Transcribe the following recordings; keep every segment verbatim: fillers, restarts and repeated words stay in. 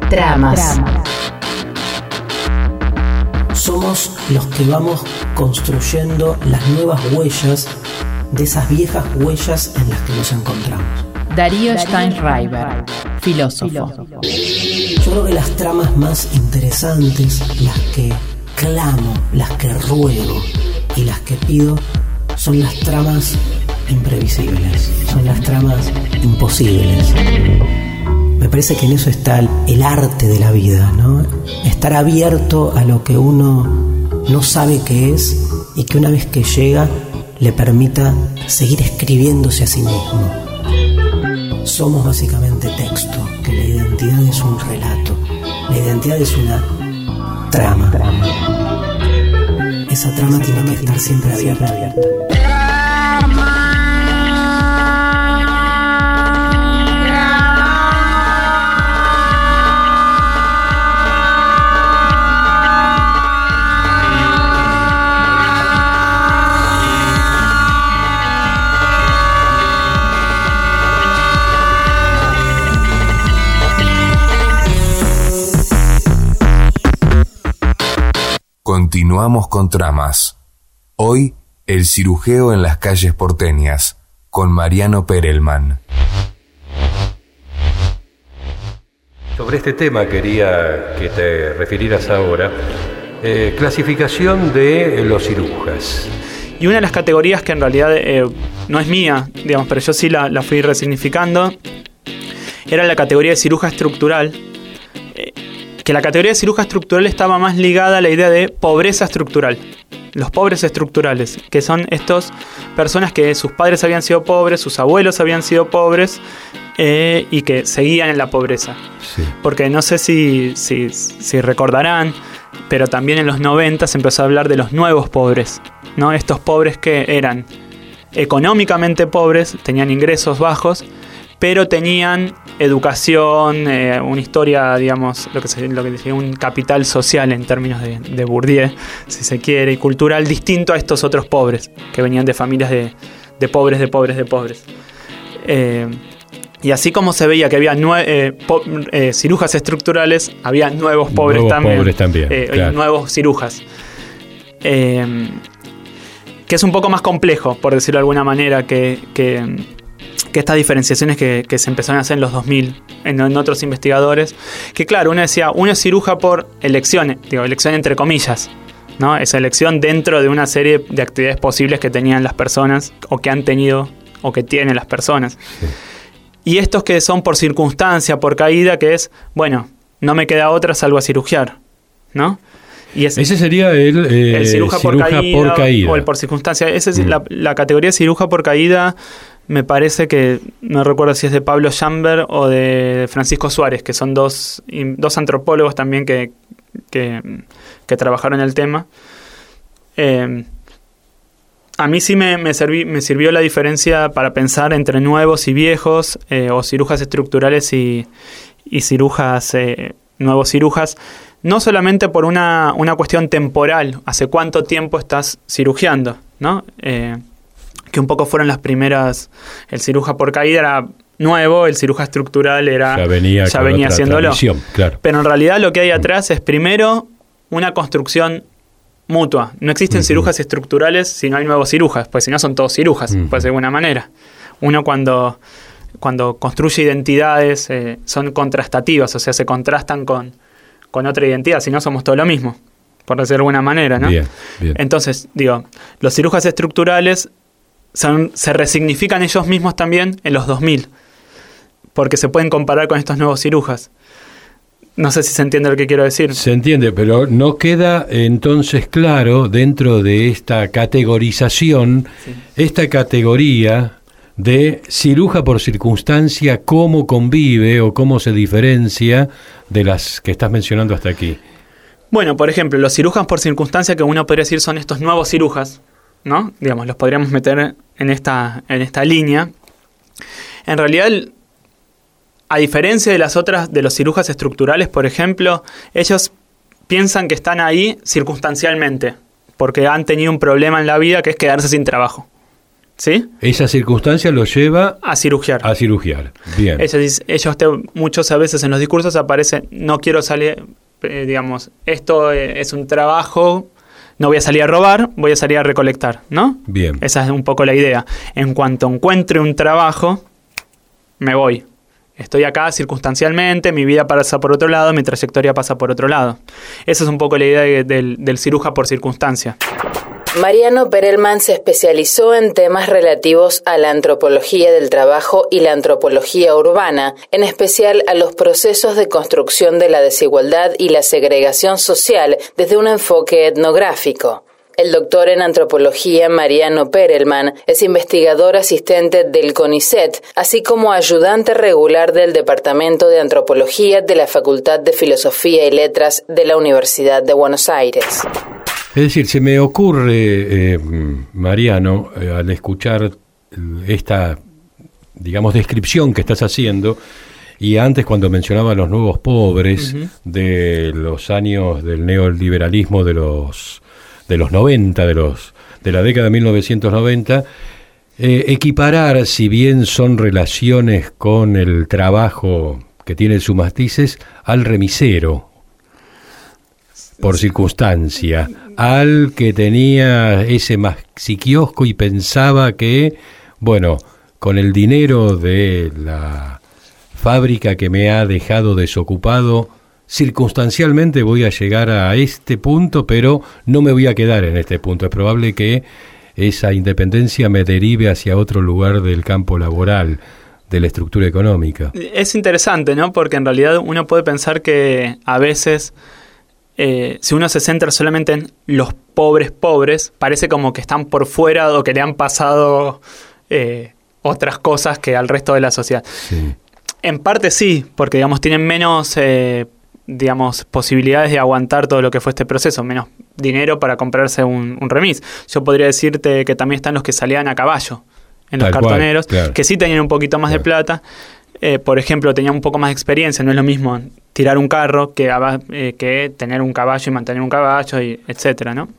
Tramas. Somos los que vamos construyendo las nuevas huellas de esas viejas huellas en las que nos encontramos. Darío Steinreiber, filósofo. Yo creo que las tramas más interesantes, las que clamo, las que ruego y las que pido, son las tramas imprevisibles, son las tramas imposibles. Me parece que en eso está el, el arte de la vida, ¿no? Estar abierto a lo que uno no sabe qué es y que una vez que llega le permita seguir escribiéndose a sí mismo. Somos básicamente texto, que la identidad es un relato, la identidad es una trama. Esa trama tiene que estar siempre abierta. Continuamos con Tramas. Hoy, el cirujeo en las calles porteñas, con Mariano Perelman. Sobre este tema quería que te refirieras ahora. Eh, clasificación de los cirujas. Y una de las categorías que en realidad eh, no es mía, digamos, pero yo sí la, la fui resignificando, era la categoría de ciruja estructural. Que la categoría de ciruja estructural estaba más ligada a la idea de pobreza estructural. Los pobres estructurales, que son estas personas que sus padres habían sido pobres, sus abuelos habían sido pobres eh, y que seguían en la pobreza. Sí. Porque no sé si, si, si recordarán, pero también en los noventa se empezó a hablar de los nuevos pobres, ¿no? Estos pobres que eran económicamente pobres, tenían ingresos bajos, pero tenían educación, eh, una historia, digamos, lo que se, lo que decía, un capital social en términos de, de Bourdieu, si se quiere, y cultural, distinto a estos otros pobres, que venían de familias de, de pobres, de pobres, de pobres. Eh, y así como se veía que había nue- eh, po- eh, cirujas estructurales, había nuevos pobres nuevos también. Pobres también eh, claro. Nuevos cirujas. Eh, que es un poco más complejo, por decirlo de alguna manera, que... que que estas diferenciaciones que, que se empezaron a hacer en los dos mil en, en otros investigadores, que claro, uno decía, uno es ciruja por elección, digo, elección entre comillas, ¿no? Esa elección dentro de una serie de actividades posibles que tenían las personas, o que han tenido, o que tienen las personas. Sí. Y estos que son por circunstancia, por caída, que es, bueno, no me queda otra salvo a cirugiar, ¿no? Y ese, ese sería el, eh, el ciruja, ciruja por, caída, por caída o el por circunstancia. Esa es mm. la, la categoría de ciruja por caída. Me parece que, no recuerdo si es de Pablo Jamber o de Francisco Suárez, que son dos, dos antropólogos también que, que, que trabajaron en el tema. Eh, a mí sí me, me, serví, me sirvió la diferencia para pensar entre nuevos y viejos, eh, o cirujas estructurales y, y cirujas, eh, nuevos cirujas, no solamente por una, una cuestión temporal, hace cuánto tiempo estás cirugiando, ¿no? Eh, que un poco fueron las primeras. El ciruja por caída era nuevo, el ciruja estructural era ya venía, ya venía haciéndolo. Claro. Pero en realidad lo que hay atrás es primero una construcción mutua. No existen uh-huh. cirujas estructurales si no hay nuevos cirujas, pues si no son todos cirujas, uh-huh. pues de alguna manera. Uno cuando, cuando construye identidades eh, son contrastativas, o sea, se contrastan con, con otra identidad, si no somos todo lo mismo, por decirlo de alguna manera, ¿no? Bien, bien. Entonces, digo, los cirujas estructurales Son, se resignifican ellos mismos también en los dos mil, porque se pueden comparar con estos nuevos cirujas. No sé si se entiende lo que quiero decir. Se entiende, pero no queda entonces claro dentro de esta categorización, sí. esta categoría de ciruja por circunstancia, cómo convive o cómo se diferencia de las que estás mencionando hasta aquí. Bueno, por ejemplo, los cirujas por circunstancia, que uno podría decir son estos nuevos cirujas, ¿no? Digamos, los podríamos meter en esta, en esta línea. En realidad, a diferencia de las otras, de los cirujas estructurales, por ejemplo, ellos piensan que están ahí circunstancialmente, porque han tenido un problema en la vida que es quedarse sin trabajo, ¿Sí? Esa circunstancia lo lleva a cirugiar. A cirugiar, bien. Ellos, ellos te, muchos a veces en los discursos aparecen, no quiero salir, eh, digamos, esto es un trabajo, no voy a salir a robar, voy a salir a recolectar, ¿no? Bien. Esa es un poco la idea. En cuanto encuentre un trabajo, me voy. Estoy acá circunstancialmente, mi vida pasa por otro lado, mi trayectoria pasa por otro lado. Esa es un poco la idea de, del, del ciruja por circunstancia. Mariano Perelman se especializó en temas relativos a la antropología del trabajo y la antropología urbana, en especial a los procesos de construcción de la desigualdad y la segregación social desde un enfoque etnográfico. El doctor en antropología Mariano Perelman es investigador asistente del CONICET, así como ayudante regular del Departamento de Antropología de la Facultad de Filosofía y Letras de la Universidad de Buenos Aires. Es decir, se me ocurre, eh, Mariano, eh, al escuchar esta, digamos, descripción que estás haciendo, y antes cuando mencionaba los nuevos pobres, uh-huh, de los años del neoliberalismo de los de los noventa, de los de la década de mil novecientos noventa, eh, equiparar, si bien son relaciones con el trabajo que tiene sus matices, al remisero, por circunstancia, al que tenía ese maxiquiosco y pensaba que, bueno, con el dinero de la fábrica que me ha dejado desocupado, circunstancialmente voy a llegar a este punto, pero no me voy a quedar en este punto. Es probable que esa independencia me derive hacia otro lugar del campo laboral, de la estructura económica. Es interesante, ¿no? Porque en realidad uno puede pensar que a veces, eh, si uno se centra solamente en los pobres pobres, parece como que están por fuera o que le han pasado eh, otras cosas que al resto de la sociedad. Sí. En parte sí, porque digamos tienen menos eh, digamos posibilidades de aguantar todo lo que fue este proceso, menos dinero para comprarse un, un remis. Yo podría decirte que también están los que salían a caballo en los Tal cartoneros, cual, claro, que sí tenían un poquito más, claro, de plata. Eh, por ejemplo, tenían un poco más de experiencia. No es lo mismo tirar un carro que, eh, que tener un caballo y mantener un caballo, y etcétera, ¿no?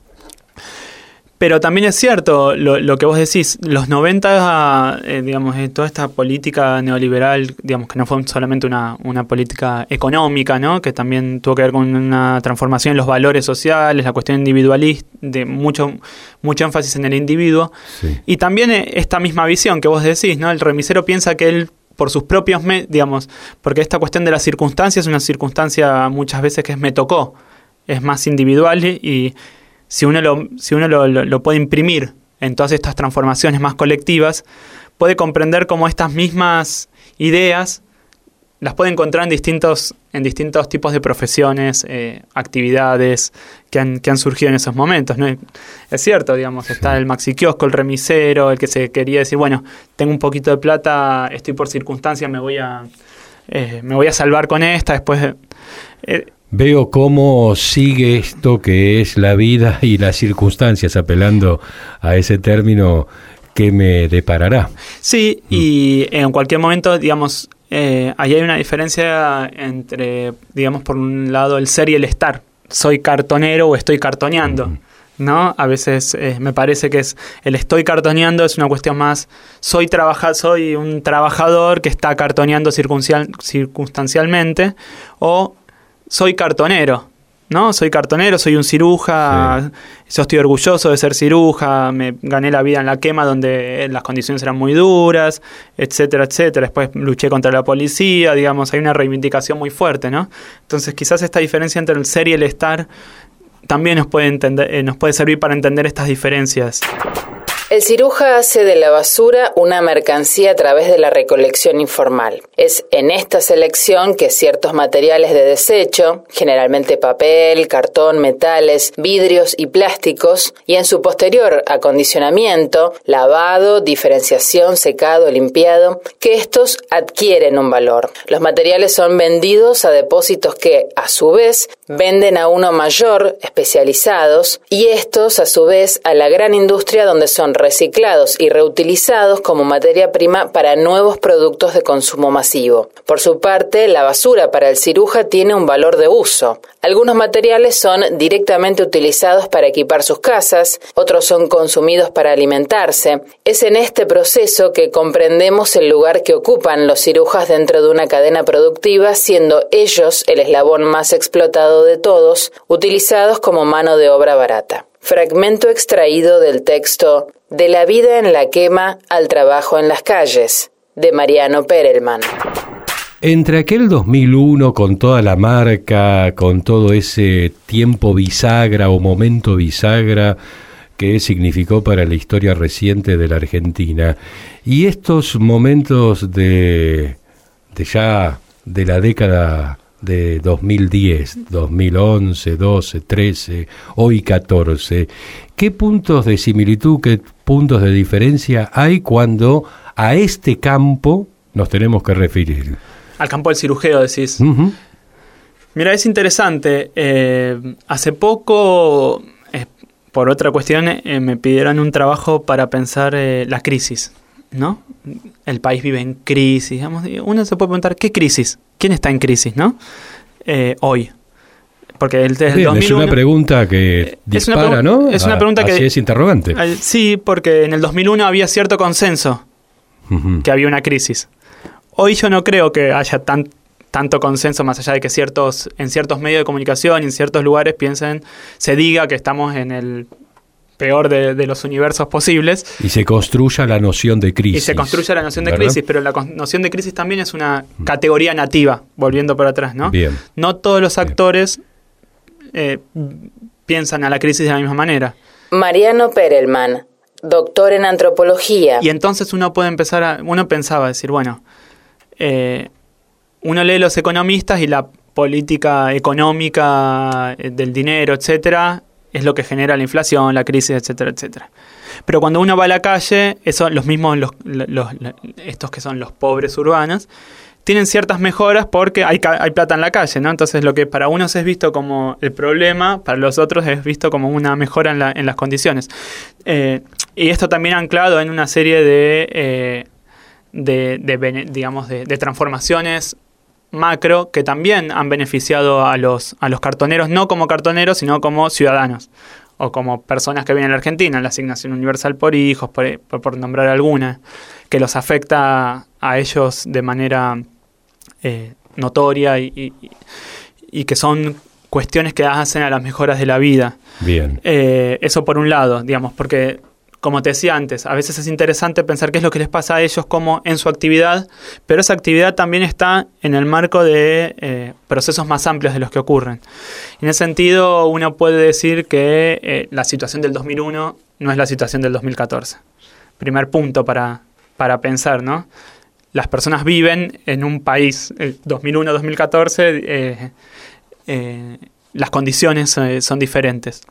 Pero también es cierto lo, lo que vos decís, los noventa, eh, digamos, eh, toda esta política neoliberal, digamos, que no fue solamente una, una política económica, ¿no? Que también tuvo que ver con una transformación en los valores sociales, la cuestión individualista, de mucho, mucho énfasis en el individuo. Sí. Y también esta misma visión que vos decís, ¿no? El remisero piensa que él, por sus propios, me, digamos, porque esta cuestión de la circunstancia es una circunstancia muchas veces que es me tocó, es más individual y... Si uno, lo, si uno lo, lo, lo puede imprimir en todas estas transformaciones más colectivas, puede comprender cómo estas mismas ideas las puede encontrar en distintos, en distintos tipos de profesiones, eh, actividades que han, que han surgido en esos momentos, ¿no? Es cierto, digamos, sí, está el maxiquiosco, el remisero, el que se quería decir, bueno, tengo un poquito de plata, estoy por circunstancia, me voy a, eh, me voy a salvar con esta, después... Eh, Veo cómo sigue esto que es la vida y las circunstancias, apelando a ese término que me deparará. Sí, mm. y en cualquier momento, digamos, eh, ahí hay una diferencia entre, digamos, por un lado el ser y el estar. Soy cartonero o estoy cartoneando, mm. ¿no? A veces eh, me parece que es el estoy cartoneando es una cuestión más, soy, trabaja, soy un trabajador que está cartoneando circuncial, circunstancialmente, o... soy cartonero, ¿no? Soy cartonero, soy un ciruja, sí, yo estoy orgulloso de ser ciruja, me gané la vida en la quema donde las condiciones eran muy duras, etcétera, etcétera. Después luché contra la policía, digamos, hay una reivindicación muy fuerte, ¿no? Entonces quizás esta diferencia entre el ser y el estar también nos puede, entender, eh, nos puede servir para entender estas diferencias. El ciruja hace de la basura una mercancía a través de la recolección informal. Es en esta selección que ciertos materiales de desecho, generalmente papel, cartón, metales, vidrios y plásticos, y en su posterior acondicionamiento, lavado, diferenciación, secado, limpiado, que estos adquieren un valor. Los materiales son vendidos a depósitos que, a su vez, venden a uno mayor, especializados, y estos, a su vez, a la gran industria donde son reciclados y reutilizados como materia prima para nuevos productos de consumo masivo. Por su parte, la basura para el ciruja tiene un valor de uso. Algunos materiales son directamente utilizados para equipar sus casas, otros son consumidos para alimentarse. Es en este proceso que comprendemos el lugar que ocupan los cirujas dentro de una cadena productiva, siendo ellos el eslabón más explotado de todos, utilizados como mano de obra barata. Fragmento extraído del texto De la vida en la quema al trabajo en las calles, de Mariano Perelman. Entre aquel dos mil uno, con toda la marca, con todo ese tiempo bisagra o momento bisagra que significó para la historia reciente de la Argentina, y estos momentos de, de ya de la década de dos mil diez, dos mil once, doce, trece, hoy catorce, ¿qué puntos de similitud, qué puntos de diferencia hay cuando a este campo nos tenemos que referir? Al campo del cirujeo, decís. Uh-huh. Mira, es interesante. Eh, hace poco, eh, por otra cuestión, eh, me pidieron un trabajo para pensar eh, la crisis, ¿no? El país vive en crisis, digamos. Uno se puede preguntar, ¿qué crisis? ¿Quién está en crisis, no? Eh, hoy. Porque desde el Bien, dos mil uno, es una pregunta que dispara, es una, ¿no? Es una pregunta a, que... Así es interrogante. Eh, sí, porque en el dos mil uno había cierto consenso uh-huh. que había una crisis. Hoy yo no creo que haya tan, tanto consenso, más allá de que ciertos en ciertos medios de comunicación y en ciertos lugares piensen, se diga que estamos en el peor de, de los universos posibles. Y se construya la noción de crisis. Y se construya la noción de ¿verdad? crisis, pero la con- noción de crisis también es una categoría nativa, volviendo para atrás, ¿no? Bien. No todos los actores eh, piensan a la crisis de la misma manera. Mariano Perelman, doctor en antropología. Y entonces uno puede empezar a... Uno pensaba decir, bueno... Eh, uno lee los economistas y la política económica eh, del dinero, etcétera, es lo que genera la inflación, la crisis, etcétera, etcétera. Pero cuando uno va a la calle, eso, los mismos, los, los, los, estos que son los pobres urbanos, tienen ciertas mejoras porque hay, hay plata en la calle, ¿no? Entonces lo que para unos es visto como el problema, para los otros es visto como una mejora en, la, en las condiciones. Eh, y esto también anclado en una serie de... Eh, De, de, digamos, de, de transformaciones macro que también han beneficiado a los, a los cartoneros, no como cartoneros, sino como ciudadanos o como personas que viven en la Argentina, la asignación universal por hijos, por, por, por nombrar alguna, que los afecta a ellos de manera eh, notoria y, y, y que son cuestiones que hacen a las mejoras de la vida. Bien. Eh, eso por un lado, digamos, porque... Como te decía antes, a veces es interesante pensar qué es lo que les pasa a ellos como en su actividad, pero esa actividad también está en el marco de eh, procesos más amplios de los que ocurren. En ese sentido, uno puede decir que eh, la situación del dos mil uno no es la situación del dos mil catorce. Primer punto para, para pensar, ¿no? Las personas viven en un país, el dos mil uno dos mil catorce, eh, eh, las condiciones eh, son diferentes.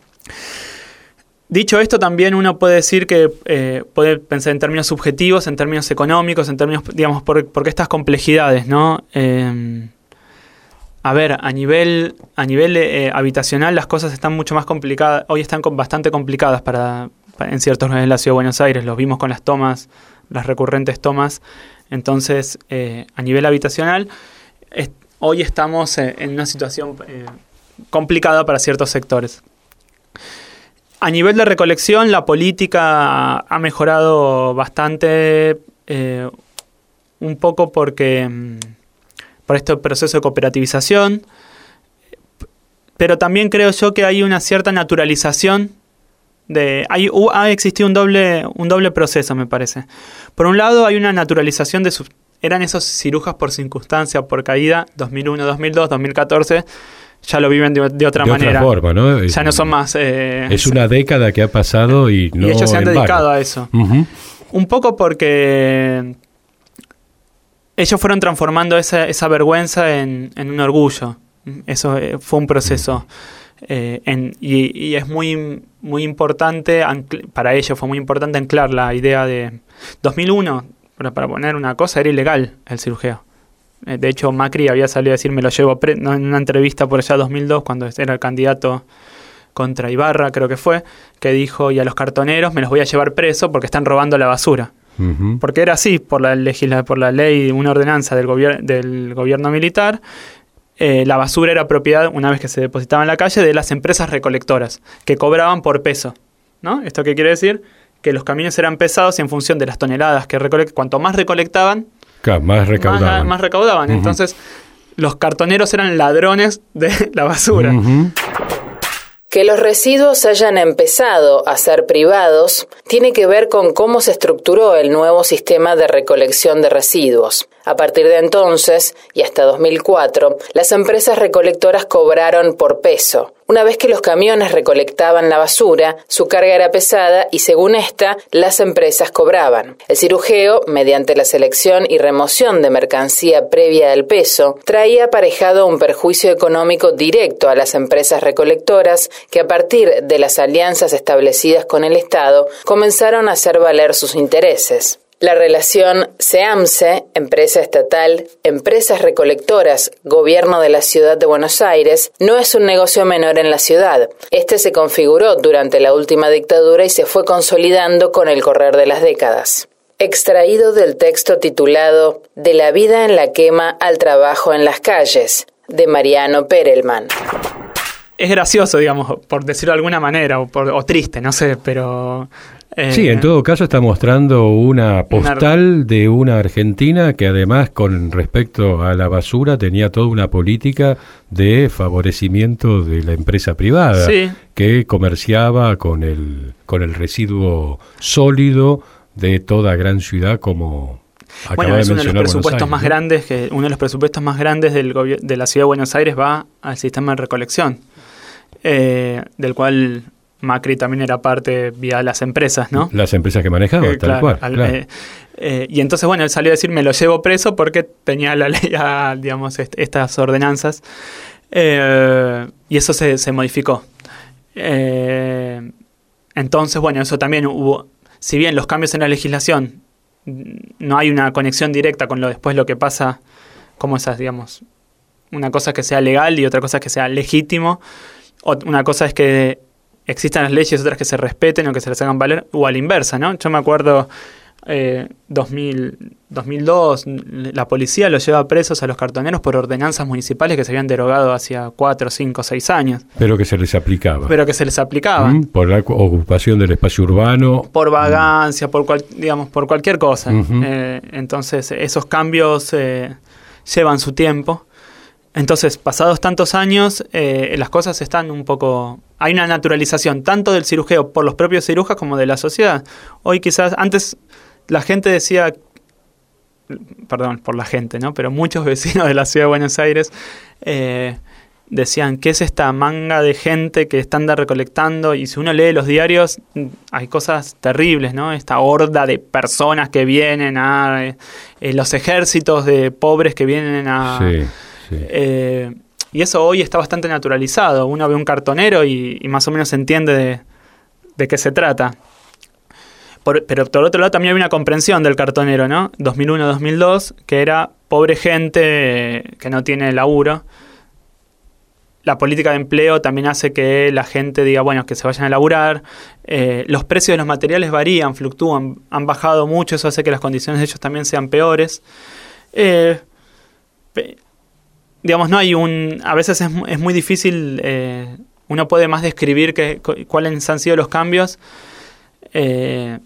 Dicho esto, también uno puede decir que eh, puede pensar en términos subjetivos, en términos económicos, en términos, digamos, por, porque estas complejidades, ¿no? Eh, a ver, a nivel, a nivel eh, habitacional las cosas están mucho más complicadas, hoy están con, bastante complicadas para, para en ciertos lugares de la Ciudad de Buenos Aires, los vimos con las tomas, las recurrentes tomas. Entonces, eh, a nivel habitacional, es, hoy estamos eh, en una situación eh, complicada para ciertos sectores. A nivel de recolección, la política ha mejorado bastante, eh, un poco porque por este proceso de cooperativización, pero también creo yo que hay una cierta naturalización de, hay, ha existido un doble, un doble proceso, me parece. Por un lado, hay una naturalización de sus, eran esos cirujas por circunstancia, por caída, dos mil uno, dos mil dos, dos mil catorce. Ya lo viven de, de otra de manera. Otra forma, ¿no? Ya no son más... Eh, es una década que ha pasado y no y ellos se han en dedicado vano. a eso. Uh-huh. Un poco porque ellos fueron transformando esa, esa vergüenza en, en un orgullo. Eso eh, fue un proceso. Eh, en, y, y es muy, muy importante, ancl- para ellos fue muy importante anclar la idea de... dos mil uno, para, para poner una cosa, era ilegal el cirujeo. De hecho, Macri había salido a decir me lo llevo pre- no, en una entrevista por allá dos mil dos, cuando era el candidato contra Ibarra, creo que fue, que dijo, y a los cartoneros me los voy a llevar preso porque están robando la basura. Uh-huh. Porque era así, por la, legisla- por la ley, una ordenanza del, gobier- del gobierno militar, eh, la basura era propiedad, una vez que se depositaba en la calle, de las empresas recolectoras, que cobraban por peso, ¿no? ¿Esto qué quiere decir? Que los camiones eran pesados y en función de las toneladas que recolectaban, cuanto más recolectaban, claro, más recaudaban. Más, más recaudaban. Uh-huh. Entonces, los cartoneros eran ladrones de la basura. Uh-huh. Que los residuos hayan empezado a ser privados tiene que ver con cómo se estructuró el nuevo sistema de recolección de residuos. A partir de entonces, y hasta dos mil cuatro, las empresas recolectoras cobraron por peso. Una vez que los camiones recolectaban la basura, su carga era pesada y, según esta, las empresas cobraban. El cirujeo, mediante la selección y remoción de mercancía previa al peso, traía aparejado un perjuicio económico directo a las empresas recolectoras que, a partir de las alianzas establecidas con el Estado, comenzaron a hacer valer sus intereses. La relación SEAMSE, empresa estatal, empresas recolectoras, gobierno de la ciudad de Buenos Aires, no es un negocio menor en la ciudad. Este se configuró durante la última dictadura y se fue consolidando con el correr de las décadas. Extraído del texto titulado De la vida en la quema al trabajo en las calles, de Mariano Perelman. Es gracioso, digamos, por decirlo de alguna manera, o, por, o triste, no sé, pero... Eh, sí, en todo caso está mostrando una postal una... de una Argentina que además con respecto a la basura tenía toda una política de favorecimiento de la empresa privada, sí, que comerciaba con el, con el residuo sólido de toda gran ciudad como... Bueno, es de uno de los presupuestos Aires, más ¿no? grandes, que uno de los presupuestos más grandes del gobi- de la ciudad de Buenos Aires va al sistema de recolección, eh, del cual Macri también era parte vía las empresas, ¿no? Las empresas que manejaba, eh, tal claro, cual. Al, claro. Eh, eh, y entonces, bueno, él salió a decir, me lo llevo preso porque tenía la ley, a, digamos, est- estas ordenanzas, eh, y eso se, se modificó. Eh, entonces, bueno, eso también hubo, si bien los cambios en la legislación no hay una conexión directa con lo después lo que pasa, como esas, digamos, una cosa es que sea legal y otra cosa es que sea legítimo, o una cosa es que existan las leyes, otras que se respeten o que se les hagan valer, o a la inversa, ¿no? Yo me acuerdo, eh, dos mil, dos mil dos, la policía los lleva presos a los cartoneros por ordenanzas municipales que se habían derogado hacía cuatro, cinco, seis años. Pero que se les aplicaba. Pero que se les aplicaba. ¿Mm? Por la ocupación del espacio urbano. Por vagancia, ¿Mm? por cual, digamos, por cualquier cosa. Uh-huh. Eh, entonces, esos cambios eh, llevan su tiempo. Entonces, pasados tantos años, eh, las cosas están un poco... Hay una naturalización tanto del cirujeo por los propios cirujas como de la sociedad. Hoy quizás, antes la gente decía, perdón por la gente, ¿no? Pero muchos vecinos de la ciudad de Buenos Aires eh, decían, ¿qué es esta manga de gente que está anda recolectando? Y si uno lee los diarios, hay cosas terribles, ¿no? Esta horda de personas que vienen a... Eh, los ejércitos de pobres que vienen a... Sí. Sí. Eh, y eso hoy está bastante naturalizado. Uno ve un cartonero y, y más o menos entiende de, de qué se trata. Por, pero por otro lado también hay una comprensión del cartonero, ¿no? dos mil uno dos mil dos, que era pobre gente eh, que no tiene laburo. La política de empleo también hace que la gente diga, bueno, que se vayan a laburar. Eh, los precios de los materiales varían, fluctúan, han bajado mucho, eso hace que las condiciones de ellos también sean peores. Eh... Pe- Digamos, no hay un... A veces es, es muy difícil, eh, uno puede más describir que, cuáles han sido los cambios, eh,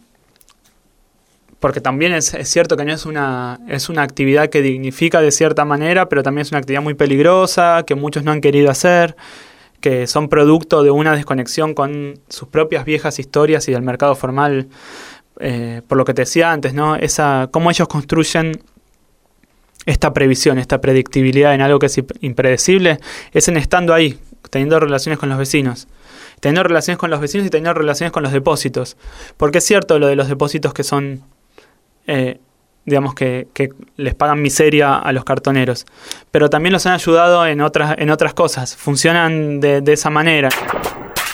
porque también es, es cierto que no es una, es una actividad que dignifica de cierta manera, pero también es una actividad muy peligrosa, que muchos no han querido hacer, que son producto de una desconexión con sus propias viejas historias y del mercado formal, eh, por lo que te decía antes, ¿no? Esa, cómo ellos construyen esta previsión, esta predictibilidad en algo que es impredecible, es en estando ahí, teniendo relaciones con los vecinos. Teniendo relaciones con los vecinos y teniendo relaciones con los depósitos. Porque es cierto lo de los depósitos que son, eh, digamos, que, que les pagan miseria a los cartoneros. Pero también los han ayudado en otras, en otras cosas. Funcionan de, de esa manera.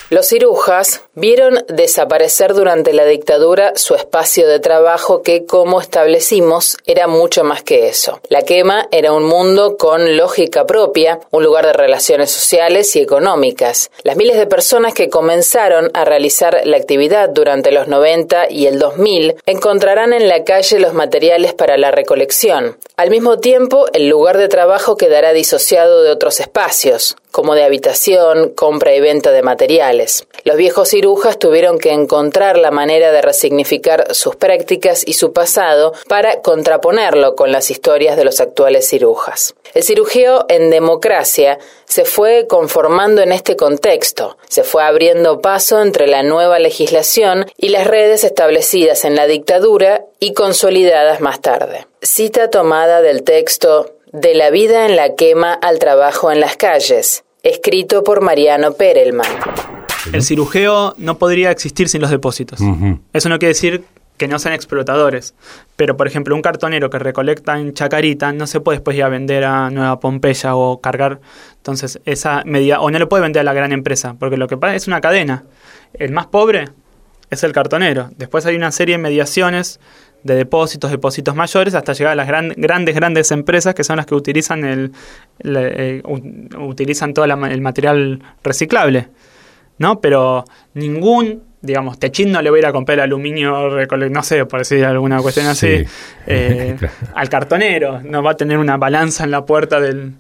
Los cirujas vieron desaparecer durante la dictadura su espacio de trabajo que, como establecimos, era mucho más que eso. La quema era un mundo con lógica propia, un lugar de relaciones sociales y económicas. Las miles de personas que comenzaron a realizar la actividad durante los noventa y el dos mil encontrarán en la calle los materiales para la recolección. Al mismo tiempo, el lugar de trabajo quedará disociado de otros espacios, como de habitación, compra y venta de materiales. Los viejos cirujas tuvieron que encontrar la manera de resignificar sus prácticas y su pasado para contraponerlo con las historias de los actuales cirujas. El cirujeo en democracia se fue conformando en este contexto, se fue abriendo paso entre la nueva legislación y las redes establecidas en la dictadura y consolidadas más tarde. Cita tomada del texto De la vida en la quema al trabajo en las calles, escrito por Mariano Perelman. El cirujeo no podría existir sin los depósitos. Uh-huh. Eso no quiere decir que no sean explotadores, pero por ejemplo un cartonero que recolecta en Chacarita no se puede después ir a vender a Nueva Pompeya o cargar, entonces esa medida, o no le puede vender a la gran empresa, porque lo que pasa es una cadena. El más pobre es el cartonero. Después hay una serie de mediaciones de depósitos, depósitos mayores, hasta llegar a las gran, grandes, grandes empresas que son las que utilizan el, el, el utilizan todo la, el material reciclable, ¿no? Pero ningún, digamos, techín no le va a ir a comprar el aluminio, no sé, por decir alguna cuestión así, sí. eh, al cartonero, no va a tener una balanza en la puerta del...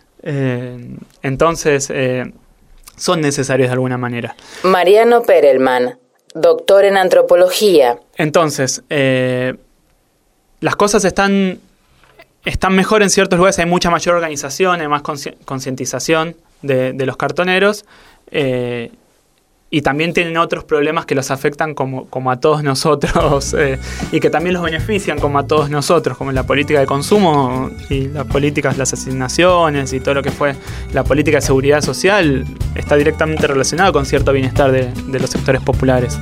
Eh, entonces, eh, son necesarios de alguna manera. Mariano Perelman, doctor en antropología. Entonces, eh, las cosas están, están mejor en ciertos lugares, hay mucha mayor organización, hay más consci- concientización de, de los cartoneros, eh, y también tienen otros problemas que los afectan como, como a todos nosotros, eh, y que también los benefician como a todos nosotros, como la política de consumo y las políticas, las asignaciones y todo lo que fue la política de seguridad social está directamente relacionado con cierto bienestar de, de los sectores populares.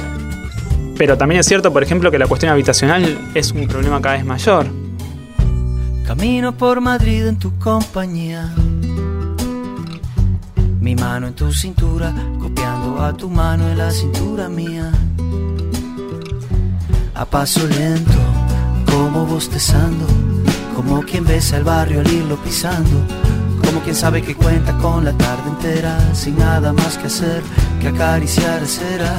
Pero también es cierto, por ejemplo, que la cuestión habitacional es un problema cada vez mayor. Camino por Madrid en tu compañía, mi mano en tu cintura, copiando a tu mano en la cintura mía. A paso lento, como bostezando, como quien besa el barrio al irlo pisando, como quien sabe que cuenta con la tarde entera, sin nada más que hacer que acariciar aceras.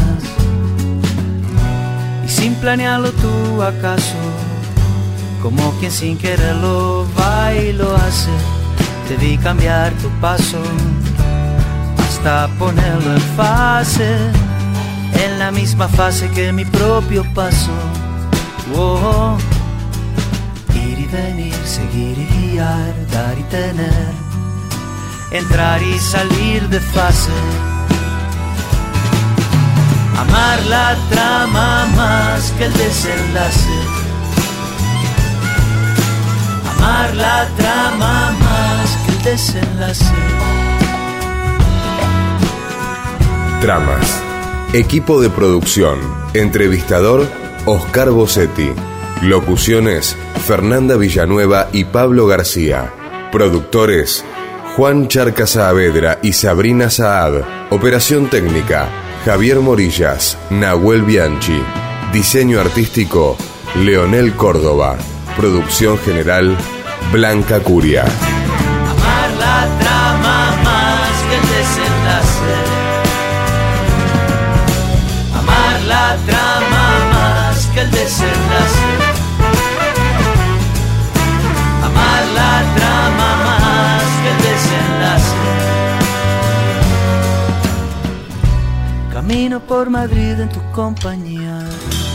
Y sin planearlo tú acaso, como quien sin quererlo va y lo hace, te vi cambiar tu paso hasta ponerlo en fase, en la misma fase que mi propio paso. Oh, ir y venir, seguir y guiar, dar y tener, entrar y salir de fase. Amar la trama más que el desenlace. Amar la trama más que el desenlace. Tramas. Equipo de producción. Entrevistador, Oscar Bossetti. Locuciones, Fernanda Villanueva y Pablo García. Productores, Juan Charca Saavedra y Sabrina Saad. Operación técnica, Javier Morillas, Nahuel Bianchi. Diseño artístico, Leonel Córdoba. Producción general, Blanca Curia. Amar la trama más que el desenlace. Amar la trama más que el desenlace. Amar la trama más que el desenlace. Camino por Madrid en tu compañía.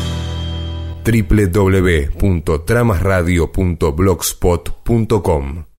doble u doble u doble u punto tramas radio punto blogspot punto com